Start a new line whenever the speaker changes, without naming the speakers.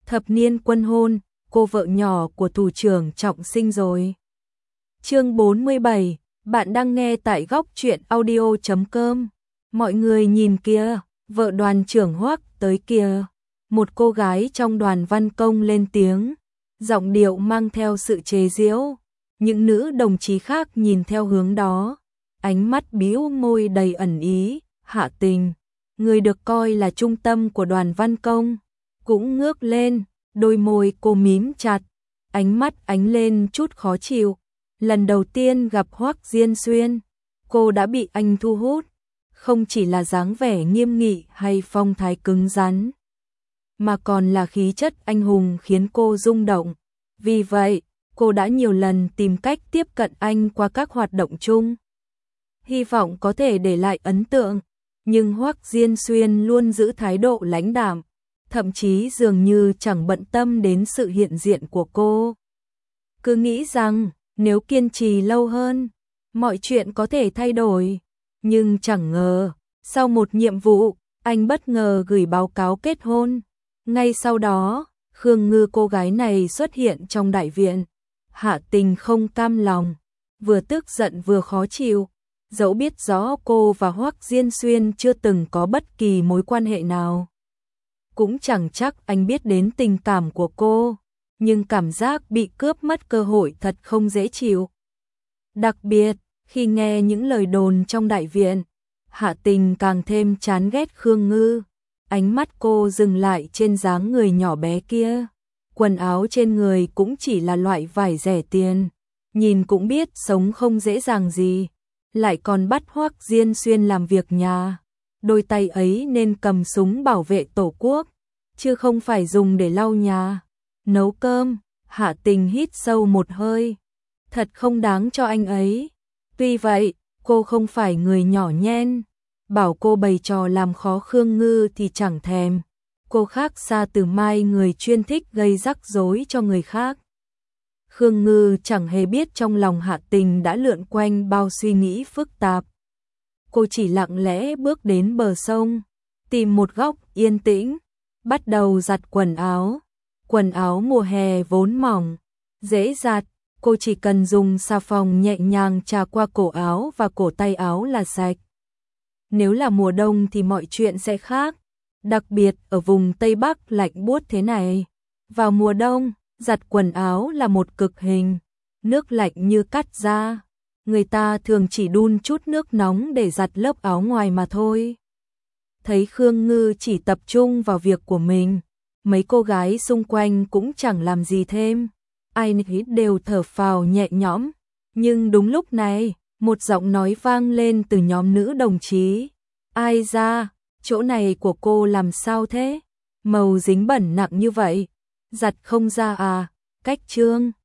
thập niên quân hôn, cô vợ nhỏ của thủ trưởng Trọng sinh rồi. Chương 47, bạn đang nghe tại góc truyện audio.com. Mọi người nhìn kìa, vợ đoàn trưởng Hoắc tới kìa. Một cô gái trong đoàn văn công lên tiếng, giọng điệu mang theo sự chế giễu. Những nữ đồng chí khác nhìn theo hướng đó, ánh mắt bĩu môi đầy ẩn ý. Hạ Tình, người được coi là trung tâm của đoàn văn công, cũng ngước lên, đôi môi cô mím chặt, ánh mắt ánh lên chút khó chịu. Lần đầu tiên gặp Hoắc Diên Xuyên, cô đã bị anh thu hút, không chỉ là dáng vẻ nghiêm nghị hay phong thái cứng rắn, mà còn là khí chất anh hùng khiến cô rung động. Vì vậy, cô đã nhiều lần tìm cách tiếp cận anh qua các hoạt động chung, hy vọng có thể để lại ấn tượng, nhưng Hoắc Diên Xuyên luôn giữ thái độ lãnh đạm, thậm chí dường như chẳng bận tâm đến sự hiện diện của cô. Cứ nghĩ rằng nếu kiên trì lâu hơn, mọi chuyện có thể thay đổi, nhưng chẳng ngờ, sau một nhiệm vụ, anh bất ngờ gửi báo cáo kết hôn. Ngay sau đó, Khương Ngư, cô gái này xuất hiện trong đại viện. Hạ Tình không cam lòng, vừa tức giận vừa khó chịu, dẫu biết rõ cô và Hoắc Diên Xuyên chưa từng có bất kỳ mối quan hệ nào. Cũng chẳng chắc anh biết đến tình cảm của cô, nhưng cảm giác bị cướp mất cơ hội thật không dễ chịu. Đặc biệt, khi nghe những lời đồn trong đại viện, Hạ Tình càng thêm chán ghét Khương Ngư. Ánh mắt cô dừng lại trên dáng người nhỏ bé kia. Quần áo trên người cũng chỉ là loại vải rẻ tiền, nhìn cũng biết sống không dễ dàng gì, lại còn bắt Hoắc Diên Xuyên làm việc nhà. Đôi tay ấy nên cầm súng bảo vệ tổ quốc, chứ không phải dùng để lau nhà, nấu cơm. Hạ Tình hít sâu một hơi. Thật không đáng cho anh ấy. Tuy vậy, cô không phải người nhỏ nhen. Bảo cô bày trò làm khó Khương Ngư thì chẳng thèm. Cô khác xa từ mai người chuyên thích gây rắc rối cho người khác. Khương Ngư chẳng hề biết trong lòng Hạ Tình đã lượn quanh bao suy nghĩ phức tạp. Cô chỉ lặng lẽ bước đến bờ sông, tìm một góc yên tĩnh, bắt đầu giặt quần áo. Quần áo mùa hè vốn mỏng, dễ giặt, cô chỉ cần dùng xà phòng nhẹ nhàng chà qua cổ áo và cổ tay áo là sạch. Nếu là mùa đông thì mọi chuyện sẽ khác, đặc biệt ở vùng Tây Bắc lạnh buốt thế này. Vào mùa đông, giặt quần áo là một cực hình, nước lạnh như cắt da. Người ta thường chỉ đun chút nước nóng để giặt lớp áo ngoài mà thôi. Thấy Khương Ngư chỉ tập trung vào việc của mình, mấy cô gái xung quanh cũng chẳng làm gì thêm. Ai nấy đều thở phào nhẹ nhõm. Nhưng đúng lúc này, một giọng nói vang lên từ nhóm nữ đồng chí. Ai ra, chỗ này của cô làm sao thế? Màu dính bẩn nặng như vậy, giặt không ra à? Cách trương.